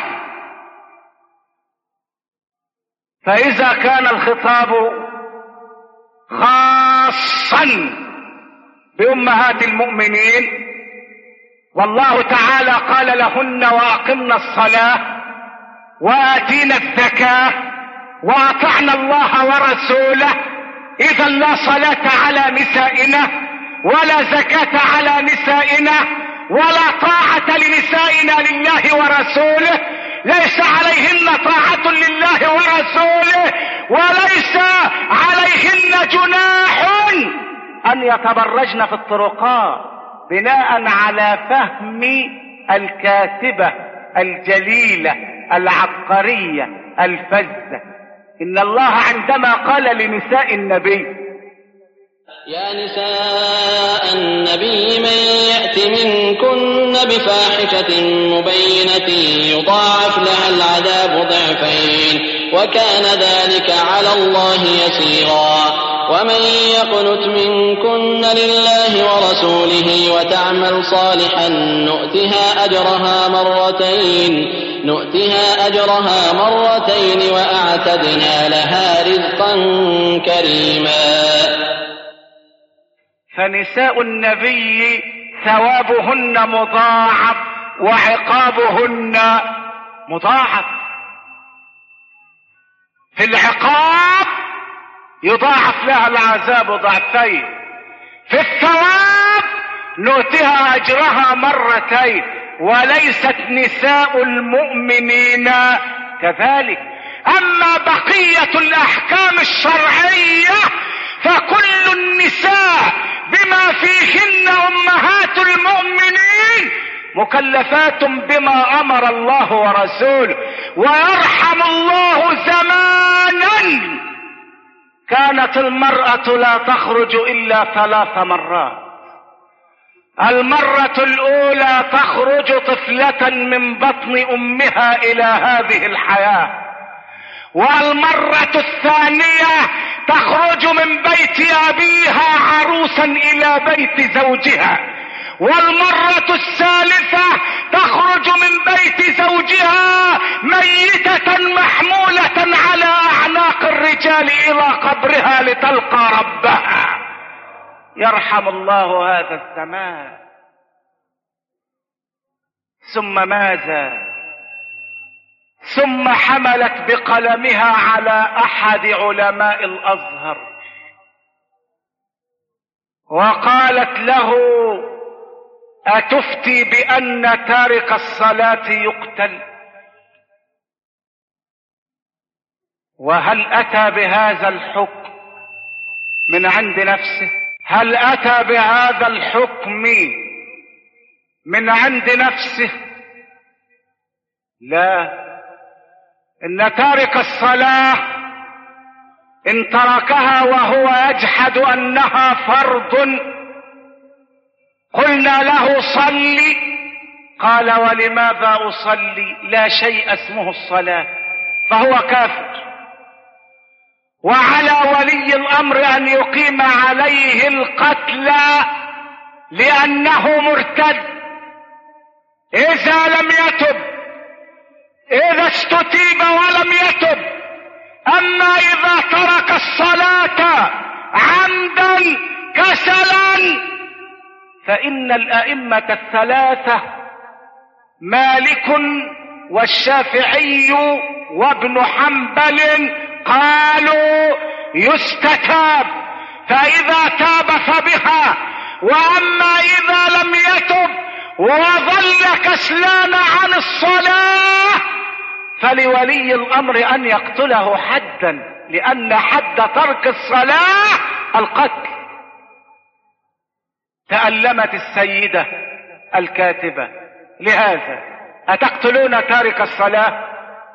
Speaker 2: فإذا كان الخطاب خاصا بأمهات المؤمنين والله تعالى قال لهن وأقمنا الصلاة وآتينا الزكاة وأطعنا الله ورسوله، إذا لا صلاة على نسائنا ولا زكاة على نسائنا ولا طاعة لنسائنا لله ورسوله، ليس عليهن طاعة لله ورسوله وليس عليهن جناح أن يتبرجن في الطرقات بناء على فهم الكاتبة الجليلة العبقرية الفزة. إن الله عندما قال لنساء النبي
Speaker 3: يا نساء النبي من يأت منكن بفاحشة مبينة يضاعف لها العذاب ضعفين وكان ذلك على الله يسيرا. ومن يقنت منكن لله ورسوله وتعمل صالحا نؤتها أجرها مرتين نؤتها أجرها مرتين وأعتدنا لها رزقا كريما.
Speaker 2: فنساء النبي ثوابهن مضاعف وعقابهن مضاعف. في العقاب يضاعف لها العذاب ضعفين، في الثواب نؤتها أجرها مرتين، وليست نساء المؤمنين كذلك. أما بقية الأحكام الشرعية فكل النساء بما فيهن أمهات المؤمنين مكلفات بما أمر الله ورسوله. ويرحم الله زمانا كانت المرأة لا تخرج إلا ثلاث مرات. المرة الأولى تخرج طفلة من بطن أمها إلى هذه الحياة، والمرة الثانية تخرج من بيت أبيها عروسا إلى بيت زوجها، والمرة الثالثة تخرج من بيت زوجها ميتة محمولة على أعناق الرجال إلى قبرها لتلقى ربها. يرحم الله هذا الزمان. ثم ماذا؟ ثم حملت بقلمها على أحد علماء الأزهر وقالت له: أتفتي بأن تارك الصلاة يقتل؟ وهل أتى بهذا الحكم من عند نفسه؟ هل أتى بهذا الحكم من عند نفسه؟ لا. إن تارك الصلاة إن تركها وهو يجحد أنها فرض قلنا له صلي، قال: ولماذا أصلي؟ لا شيء اسمه الصلاة، فهو كافر. وعلى ولي الأمر أن يقيم عليه القتل لأنه مرتد إذا لم يتب، إذا استتيب ولم يتب. أما إذا ترك الصلاة عمدا كسلا فإن الأئمة الثلاثة مالك والشافعي وابن حنبل قالوا يستتاب، فإذا تاب فبها. وأما إذا لم يتب وظل كسلان عن الصلاة فلولي الأمر أن يقتله حدا، لأن حد ترك الصلاة القتل. تألمت السيدة الكاتبة لهذا: أتقتلون تارك الصلاة؟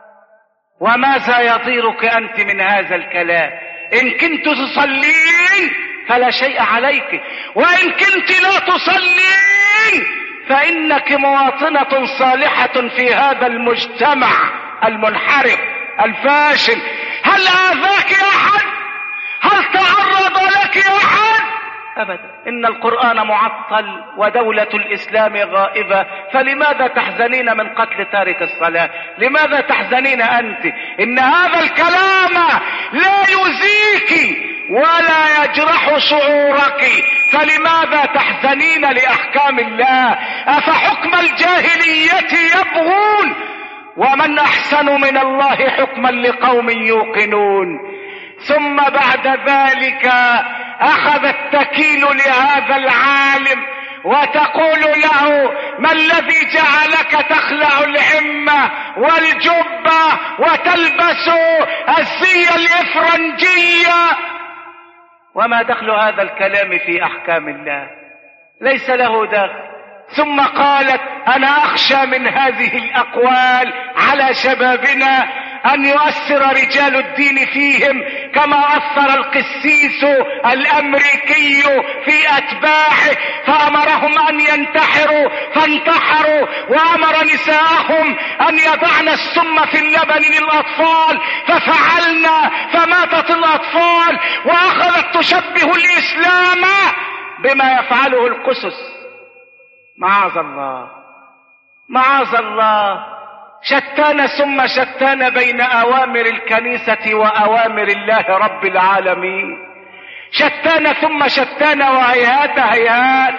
Speaker 2: وماذا يضيرك أنت من هذا الكلام؟ إن كنت تصلين فلا شيء عليك، وإن كنت لا تصلين فإنك مواطنة صالحة في هذا المجتمع المنحرف الفاشل. هل آذاك أحد؟ هل تعرض لك أحد؟ أبدا. إن القرآن معطل ودولة الإسلام غائبة، فلماذا تحزنين من قتل تارك الصلاة؟ لماذا تحزنين أنت؟ إن هذا الكلام لا يزيك ولا يجرح شعورك، فلماذا تحزنين لأحكام الله؟ أفحكم الجاهلية يبغون ومن أحسن من الله حكما لقوم يوقنون. ثم بعد ذلك أخذت تكيل لهذا العالم وتقول له: ما الذي جعلك تخلع العمة والجبة وتلبس الزي الإفرنجية؟ وما دخل هذا الكلام في أحكام الله؟ ليس له دخل. ثم قالت: أنا أخشى من هذه الأقوال على شبابنا أن يؤثر رجال الدين فيهم كما أثر القسيس الأمريكي في أتباعه، فأمرهم أن ينتحروا فانتحروا، وأمر نساءهم أن يضعن السم في اللبن للأطفال ففعلنا فماتت الأطفال، وأخذت تشبه الإسلام بما يفعله القسس. معاذ الله، معاذ الله. شتان ثم شتان بين أوامر الكنيسة وأوامر الله رب العالمين. شتان ثم شتان وهيهات هيهات.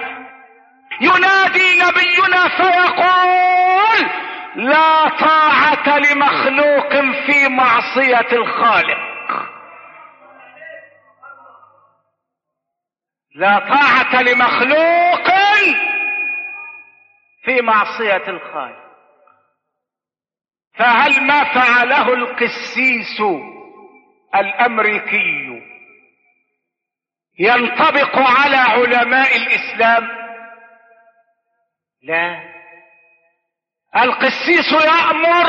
Speaker 2: ينادي نبينا فيقول: لا طاعة لمخلوق في معصية الخالق. لا طاعة لمخلوق في معصية الخالق. فهل ما فعله القسيس الأمريكي ينطبق على علماء الإسلام؟ لا، القسيس يأمر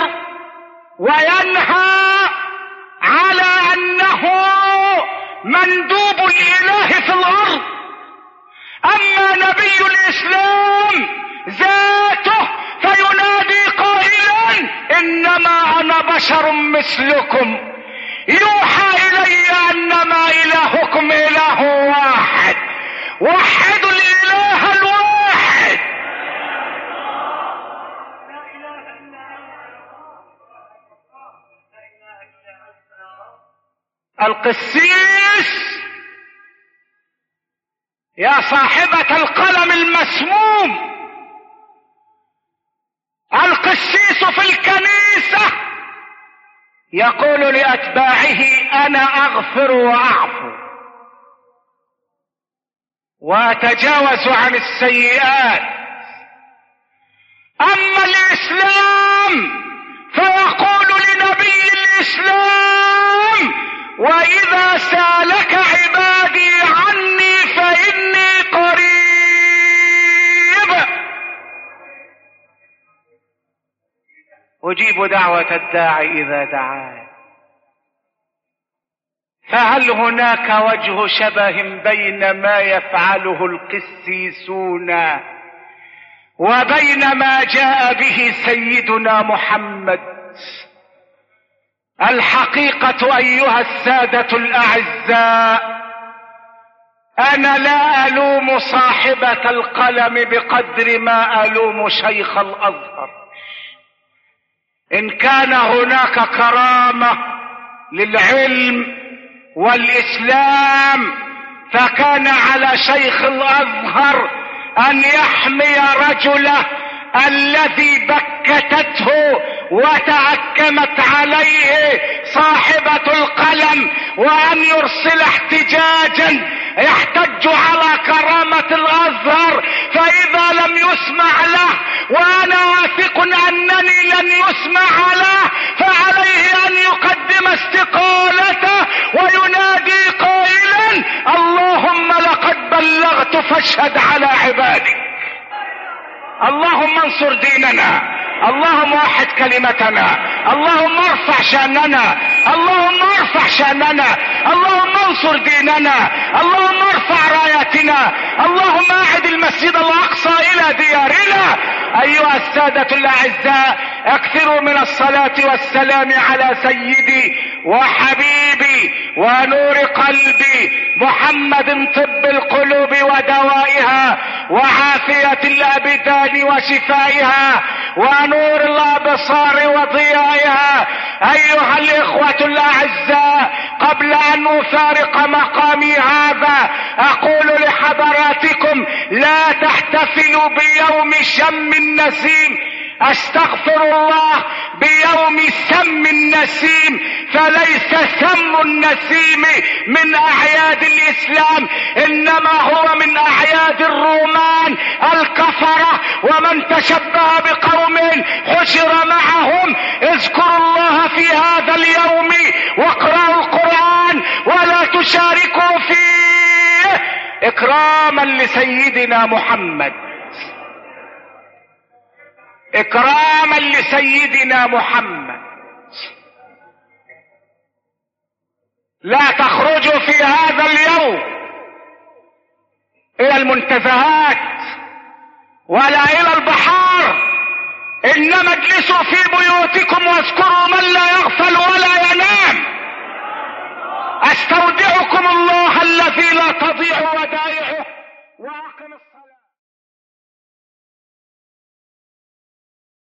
Speaker 2: وينهى على أنه مندوب الإله في الأرض. أما نبي الإسلام ذاته فينادي قائلا إنما أنا بشر مثلكم يوحى إلي أنما إلهكم إله واحد، وحدوا الإله الواحد. القسيس يا صاحبة القلم المسموم، القسيس في الكنيسة يقول لأتباعه أنا أغفر وأعفو وأتجاوز عن السيئات. أما الإسلام فيقول لنبي الإسلام وإذا سالك عبادي عني فإني قريب. أجيب دعوة الداعي إذا دعاني. فهل هناك وجه شبه بين ما يفعله القسيسون وبين ما جاء به سيدنا محمد؟ الحقيقة أيها السادة الأعزاء، أنا لا ألوم صاحبة القلم بقدر ما ألوم شيخ الأزهر. إن كان هناك كرامة للعلم والإسلام فكان على شيخ الأزهر أن يحمي رجله الذي بكتته وتعكمت عليه صاحبة القلم، وأن يرسل احتجاجا يحتج على كرامة الأزهر، فإذا لم يسمع له وأنا واثق أنني لن يسمع له فعليه أن يقدم استقالته وينادي قائلا اللهم لقد بلغت فاشهد على عبادك. اللهم انصر ديننا، اللهم وحد كلمتنا، اللهم ارفع شأننا، اللهم ارفع شأننا، اللهم انصر ديننا، اللهم ارفع راياتنا، اللهم اعد المسجد الأقصى إلى ديارنا. أيها السادة الأعزاء، اكثروا من الصلاة والسلام على سيدي وحبيبي ونور قلبي محمد، طب القلوب ودوائها وعافية الأبدان وشفائها ونور الأبصار وضيائها. أيها الإخوة الأعزاء، قبل أن أفارق مقامي هذا أقول لحضراتكم لا تحتفلوا بيوم شم النسيم، استغفر الله، بيوم سم النسيم، فليس سم النسيم من اعياد الاسلام، انما هو من اعياد الرومان الكفرة، ومن تشبه بقوم حشر معهم. اذكروا الله في هذا اليوم واقرأوا القرآن ولا تشاركوا فيه اكراما لسيدنا محمد، اكراما لسيدنا محمد. لا تخرجوا في هذا اليوم الى المنتزهات ولا الى البحار، انما اجلسوا في بيوتكم واذكروا من لا يغفل ولا ينام. استودعكم الله الذي لا تضيع ودائعه، واقم الصلاة.